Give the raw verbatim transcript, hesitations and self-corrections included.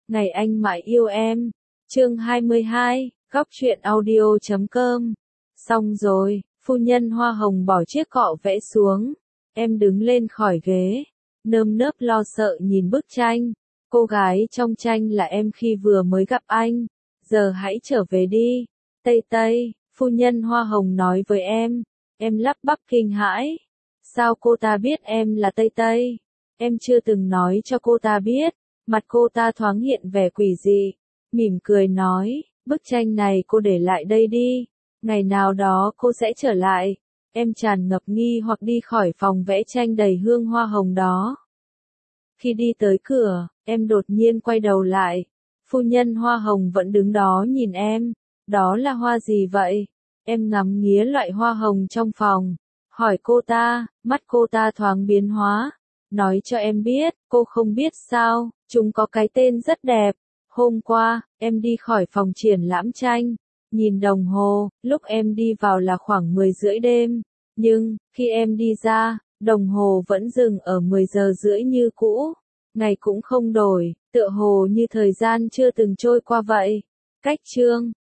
Ngày anh mãi yêu em. Chương hai mươi hai, góc truyện audio chấm com. Xong rồi, phu nhân hoa hồng bỏ chiếc cọ vẽ xuống. Em đứng lên khỏi ghế, nơm nớp lo sợ nhìn bức tranh. Cô gái trong tranh là em khi vừa mới gặp anh. Giờ hãy trở về đi. Tây Tây, phu nhân hoa hồng nói với em. Em lắp bắp kinh hãi. Sao cô ta biết em là Tây Tây? Em chưa từng nói cho cô ta biết. Mặt cô ta thoáng hiện vẻ quỷ dị, mỉm cười nói, bức tranh này cô để lại đây đi, ngày nào đó cô sẽ trở lại. Em tràn ngập nghi hoặc đi khỏi phòng vẽ tranh đầy hương hoa hồng đó. Khi đi tới cửa, em đột nhiên quay đầu lại, phu nhân hoa hồng vẫn đứng đó nhìn em. Đó là hoa gì vậy? Em ngắm nghía loại hoa hồng trong phòng, hỏi cô ta. Mắt cô ta thoáng biến hóa, nói cho em biết, cô không biết sao, chúng có cái tên rất đẹp. Hôm qua, em đi khỏi phòng triển lãm tranh, nhìn đồng hồ, lúc em đi vào là khoảng mười rưỡi đêm, nhưng, khi em đi ra, đồng hồ vẫn dừng ở mười giờ rưỡi như cũ, ngày cũng không đổi, tựa hồ như thời gian chưa từng trôi qua vậy. Cách chương